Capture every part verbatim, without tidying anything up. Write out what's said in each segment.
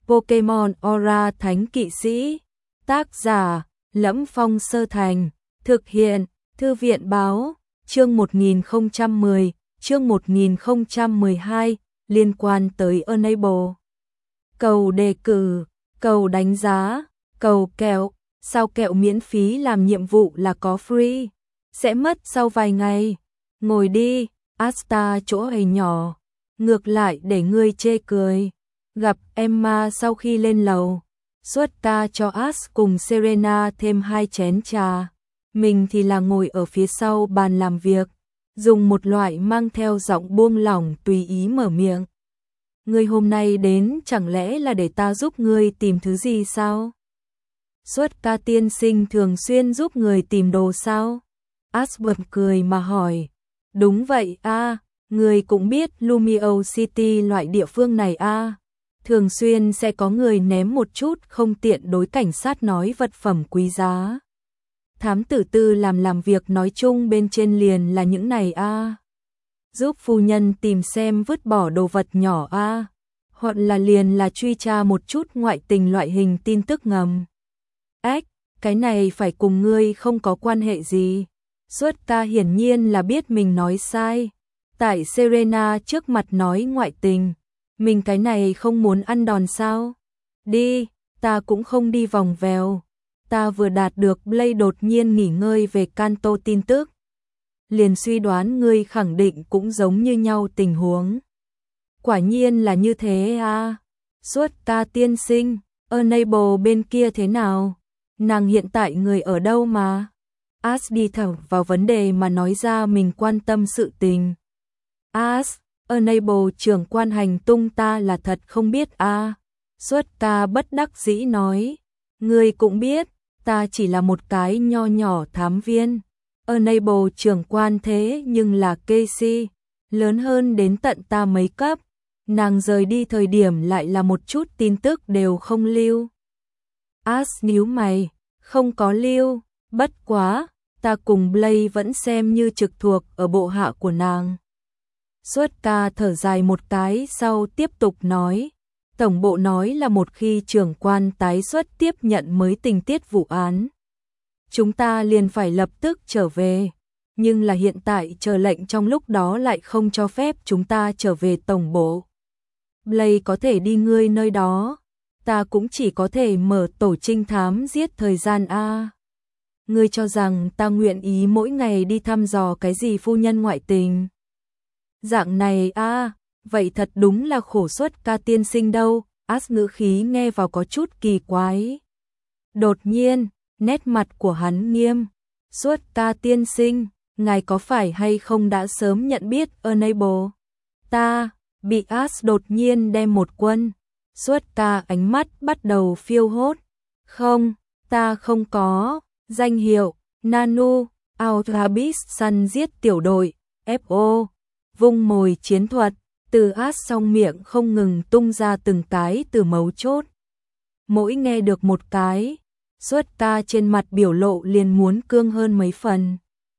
Pokemon Aura Thánh Kỵ Sĩ. Tác giả: Lẫm Phong Sơ Thành. Thực hiện: Thư viện báo. Chương một nghìn không trăm mười, chương một nghìn không trăm mười hai, liên quan tới Enable. Cầu đề cử, cầu đánh giá, cầu kẹo, sao kẹo miễn phí làm nhiệm vụ là có free, sẽ mất sau vài ngày. Ngồi đi, Asta chỗ hầy nhỏ, ngược lại để ngươi chê cười. Gặp Emma sau khi lên lầu, xuất ca cho Ash cùng Serena thêm hai chén trà. Mình thì là ngồi ở phía sau bàn làm việc, dùng một loại mang theo giọng buông lỏng tùy ý mở miệng. Ngươi hôm nay đến chẳng lẽ là để ta giúp ngươi tìm thứ gì sao? Xuất ca tiên sinh thường xuyên giúp người tìm đồ sao? Ash bật cười mà hỏi. Đúng vậy a, à, ngươi cũng biết Lumio City loại địa phương này a, à. Thường xuyên sẽ có người ném một chút không tiện đối cảnh sát nói vật phẩm quý giá. Thám tử tư làm làm việc nói chung bên trên liền là những này a. À. Giúp phu nhân tìm xem vứt bỏ đồ vật nhỏ a, à. Hoặc là liền là truy tra một chút ngoại tình loại hình tin tức ngầm. Ếch, cái này phải cùng ngươi không có quan hệ gì. Xuất ca hiển nhiên là biết mình nói sai. Tại Serena trước mặt nói ngoại tình, mình cái này không muốn ăn đòn sao? Đi, ta cũng không đi vòng vèo. Ta vừa đạt được Blade đột nhiên nghỉ ngơi về Kanto tin tức. Liền suy đoán ngươi khẳng định cũng giống như nhau tình huống. Quả nhiên là như thế à. Xuất ca tiên sinh, Enable bên kia thế nào? Nàng hiện tại người ở đâu mà? Ash đi thẳng vào vấn đề mà nói ra mình quan tâm sự tình. Ash, Enable trưởng quan hành tung ta là thật không biết a. À. Xuất ca bất đắc dĩ nói. Ngươi cũng biết, ta chỉ là một cái nho nhỏ thám viên. Enable trưởng quan thế nhưng là Casey, lớn hơn đến tận ta mấy cấp. Nàng rời đi thời điểm lại là một chút tin tức đều không lưu. Ash nhíu mày, không có lưu, bất quá, ta cùng Blade vẫn xem như trực thuộc ở bộ hạ của nàng. Xuất ca thở dài một cái sau tiếp tục nói. Tổng bộ nói là một khi trưởng quan tái xuất tiếp nhận mới tình tiết vụ án, chúng ta liền phải lập tức trở về. Nhưng là hiện tại chờ lệnh trong lúc đó lại không cho phép chúng ta trở về tổng bộ. Blade có thể đi ngươi nơi đó, ta cũng chỉ có thể mở tổ trinh thám giết thời gian a. Ngươi cho rằng ta nguyện ý mỗi ngày đi thăm dò cái gì phu nhân ngoại tình? Dạng này a, vậy thật đúng là khổ Xuất ca tiên sinh đâu. Ash ngữ khí nghe vào có chút kỳ quái. Đột nhiên, nét mặt của hắn nghiêm. Xuất ca tiên sinh, ngài có phải hay không đã sớm nhận biết Enable? Ta, bị Ash đột nhiên đem một quân. Xuất ca ánh mắt bắt đầu phiêu hốt. Không, ta không có. Danh hiệu, Nanu, Outer Beast săn giết tiểu đội, ép o, vung mồi chiến thuật. Từ Ash trong miệng không ngừng tung ra từng cái từ mấu chốt. Mỗi nghe được một cái, Xuất ca trên mặt biểu lộ liền muốn cương hơn mấy phần.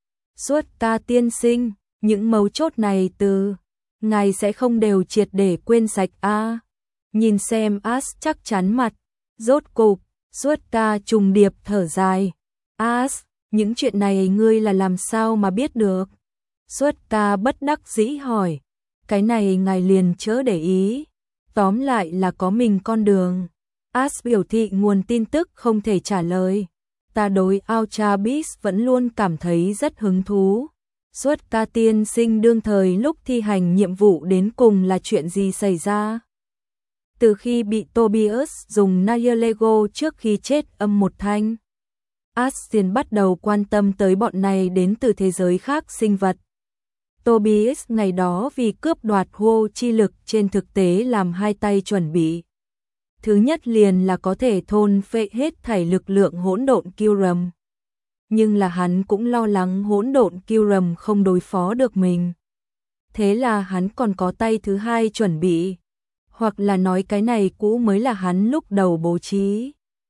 Xuất ca tiên sinh, những mấu chốt này từ, ngài sẽ không đều triệt để quên sạch a. À. Nhìn xem Ash chắc chắn mặt, rốt cục, Xuất ca trùng điệp thở dài. Ash, những chuyện này ngươi là làm sao mà biết được? Xuất ca bất đắc dĩ hỏi. Cái này ngài liền chớ để ý. Tóm lại là có mình con đường. Ash biểu thị nguồn tin tức không thể trả lời. Ta đối Ultra Beast vẫn luôn cảm thấy rất hứng thú. Xuất ca tiên sinh đương thời lúc thi hành nhiệm vụ đến cùng là chuyện gì xảy ra? Từ khi bị Tobias dùng Nair Lego trước khi chết âm một thanh, Ash liền bắt đầu quan tâm tới bọn này đến từ thế giới khác sinh vật. Tobias ngày đó vì cướp đoạt hô chi lực trên thực tế làm hai tay chuẩn bị. Thứ nhất liền là có thể thôn phệ hết thảy lực lượng hỗn độn Kyurem. Nhưng là hắn cũng lo lắng hỗn độn Kyurem không đối phó được mình. Thế là hắn còn có tay thứ hai chuẩn bị. Hoặc là nói cái này cũ mới là hắn lúc đầu bố trí.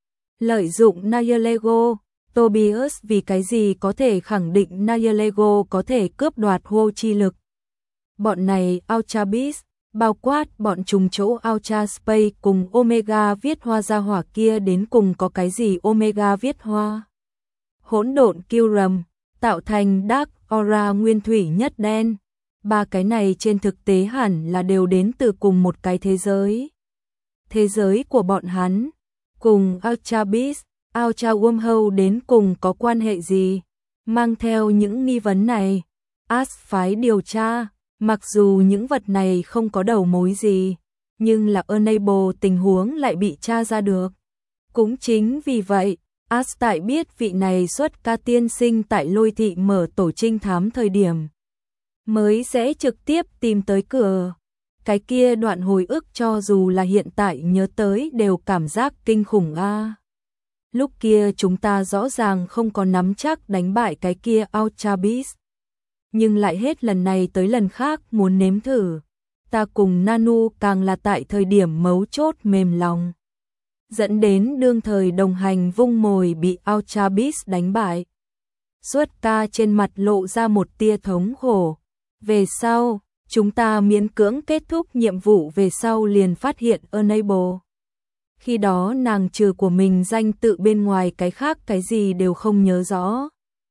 Lợi dụng Nair Lego, Tobias vì cái gì có thể khẳng định Nair Lego có thể cướp đoạt hô chi lực. Bọn này Ultra Beast bao quát bọn trùng chỗ Ultra Space cùng Omega viết hoa ra hỏa kia đến cùng có cái gì Omega viết hoa. Hỗn độn Kyurem, tạo thành Dark Aura nguyên thủy nhất đen. Ba cái này trên thực tế hẳn là đều đến từ cùng một cái thế giới. Thế giới của bọn hắn, cùng Ultra Beast, Ultra Wormhole đến cùng có quan hệ gì? Mang theo những nghi vấn này, Ash phái điều tra, mặc dù những vật này không có đầu mối gì, nhưng là Unable tình huống lại bị tra ra được. Cũng chính vì vậy, Ash tại biết vị này xuất ca tiên sinh tại Lôi Thị mở tổ trinh thám thời điểm, mới sẽ trực tiếp tìm tới cửa. Cái kia đoạn hồi ức cho dù là hiện tại nhớ tới đều cảm giác kinh khủng a. À. Lúc kia chúng ta rõ ràng không có nắm chắc đánh bại cái kia Ultra Beast, nhưng lại hết lần này tới lần khác muốn nếm thử. Ta cùng Nanu càng là tại thời điểm mấu chốt mềm lòng, dẫn đến đương thời đồng hành vung mồi bị Ultra Beast đánh bại. Xuất ca trên mặt lộ ra một tia thống khổ. Về sau, chúng ta miễn cưỡng kết thúc nhiệm vụ về sau liền phát hiện Unable. Khi đó nàng trừ của mình danh tự bên ngoài cái khác cái gì đều không nhớ rõ.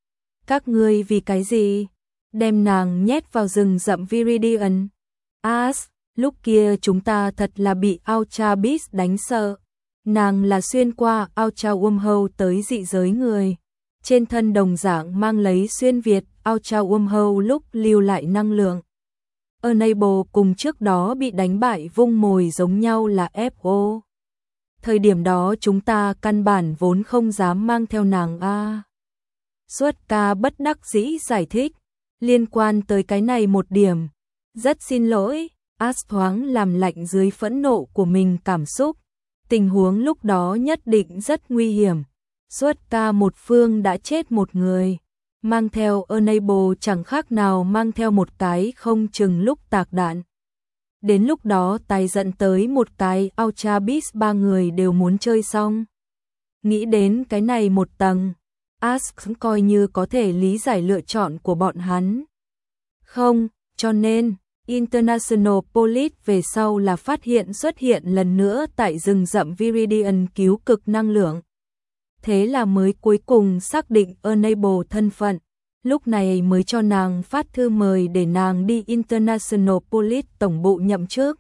Các ngươi vì cái gì? Đem nàng nhét vào rừng rậm Viridian. As, lúc kia chúng ta thật là bị Ultra Beast đánh sợ. Nàng là xuyên qua Ultra Wormhole tới dị giới người. Trên thân đồng dạng mang lấy xuyên Việt Ultra Wormhole lúc lưu lại năng lượng. Unable cùng trước đó bị đánh bại vung mồi giống nhau là ép ô. Thời điểm đó chúng ta căn bản vốn không dám mang theo nàng a. Xuất ca bất đắc dĩ giải thích, liên quan tới cái này một điểm, rất xin lỗi, Ash thoáng làm lạnh dưới phẫn nộ của mình cảm xúc, tình huống lúc đó nhất định rất nguy hiểm, xuất ca một phương đã chết một người, mang theo Unable chẳng khác nào mang theo một cái không chừng lúc tạc đạn. Đến lúc đó tài giận tới một cái Ultra Beast ba người đều muốn chơi xong. Nghĩ đến cái này một tầng, Ash coi như có thể lý giải lựa chọn của bọn hắn. Không, cho nên, International Police về sau là phát hiện xuất hiện lần nữa tại rừng rậm Viridian cứu cực năng lượng. Thế là mới cuối cùng xác định Unable thân phận, lúc này mới cho nàng phát thư mời để nàng đi International Police tổng bộ nhậm chức.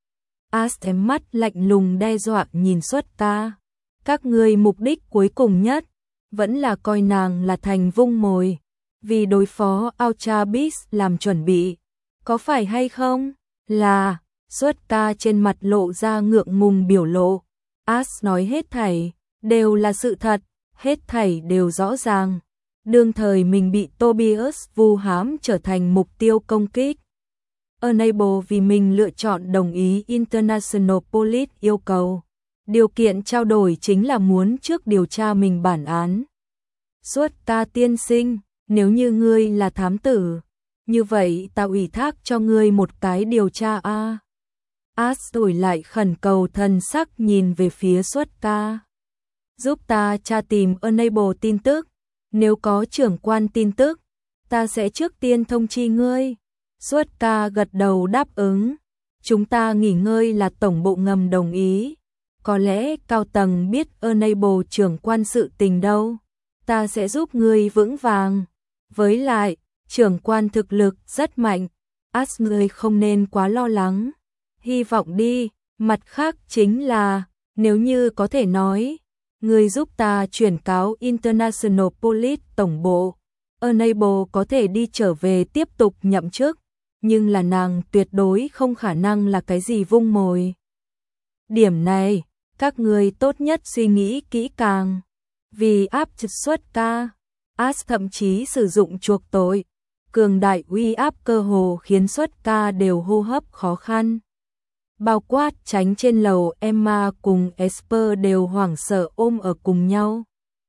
Ash ém mắt lạnh lùng đe dọa nhìn xuất ca. Các ngươi mục đích cuối cùng nhất, vẫn là coi nàng là thành vung mồi, vì đối phó Ultra Beast làm chuẩn bị. Có phải hay không? Là, xuất ca trên mặt lộ ra ngượng ngùng biểu lộ. Ash nói hết thảy, đều là sự thật, hết thảy đều rõ ràng. Đương thời mình bị Tobias vu hãm trở thành mục tiêu công kích. Unable vì mình lựa chọn đồng ý International Police yêu cầu. Điều kiện trao đổi chính là muốn trước điều tra mình bản án. Xuất ca tiên sinh, nếu như ngươi là thám tử, như vậy ta ủy thác cho ngươi một cái điều tra a. À. Ash đổi lại khẩn cầu thần sắc nhìn về phía xuất ca. Giúp ta tra tìm Unable tin tức, nếu có trưởng quan tin tức, ta sẽ trước tiên thông chi ngươi. Xuất ca gật đầu đáp ứng. Chúng ta nghỉ ngơi là tổng bộ ngầm đồng ý. Có lẽ cao tầng biết Unable trưởng quan sự tình đâu. Ta sẽ giúp ngươi vững vàng. Với lại, trưởng quan thực lực rất mạnh. Ash ngươi không nên quá lo lắng. Hy vọng đi. Mặt khác chính là, nếu như có thể nói, ngươi giúp ta chuyển cáo International Police tổng bộ. Unable có thể đi trở về tiếp tục nhậm chức, nhưng là nàng tuyệt đối không khả năng là cái gì vung mồi. Điểm này, các ngươi tốt nhất suy nghĩ kỹ càng. Vì áp trực xuất ca, Ash thậm chí sử dụng chuộc tội. Cường đại uy áp cơ hồ khiến xuất ca đều hô hấp khó khăn. Bao quát tránh trên lầu Emma cùng Esper đều hoảng sợ ôm ở cùng nhau.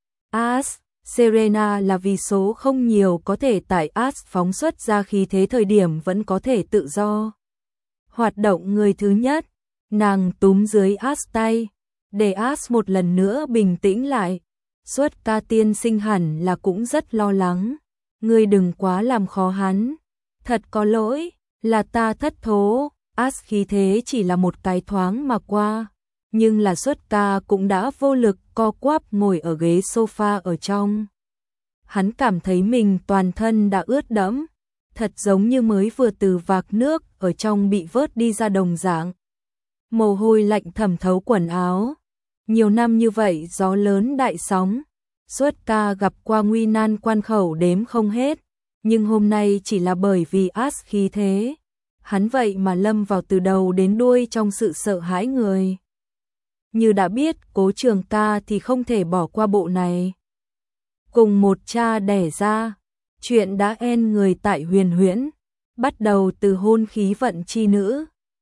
Ash, Serena là vì số không nhiều có thể tại Ash phóng xuất ra khí thế thời điểm vẫn có thể tự do. Hoạt động người thứ nhất, nàng túm dưới Ash tay, để Ash một lần nữa bình tĩnh lại. Xuất ca tiên sinh hẳn là cũng rất lo lắng. Ngươi đừng quá làm khó hắn. Thật có lỗi, là ta thất thố. As khí thế chỉ là một cái thoáng mà qua, nhưng là Xuất Ca cũng đã vô lực co quắp ngồi ở ghế sofa ở trong. Hắn cảm thấy mình toàn thân đã ướt đẫm, thật giống như mới vừa từ vạc nước ở trong bị vớt đi ra đồng dạng. Mồ hôi lạnh thẩm thấu quần áo. Nhiều năm như vậy gió lớn đại sóng, Xuất Ca gặp qua nguy nan quan khẩu đếm không hết, nhưng hôm nay chỉ là bởi vì As khí thế. Hắn vậy mà lâm vào từ đầu đến đuôi trong sự sợ hãi người. Như đã biết Cố Trường Ca thì không thể bỏ qua bộ này. Cùng một cha đẻ ra, chuyện đã en người tại Huyền Huyễn, bắt đầu từ hôn khí vận chi nữ,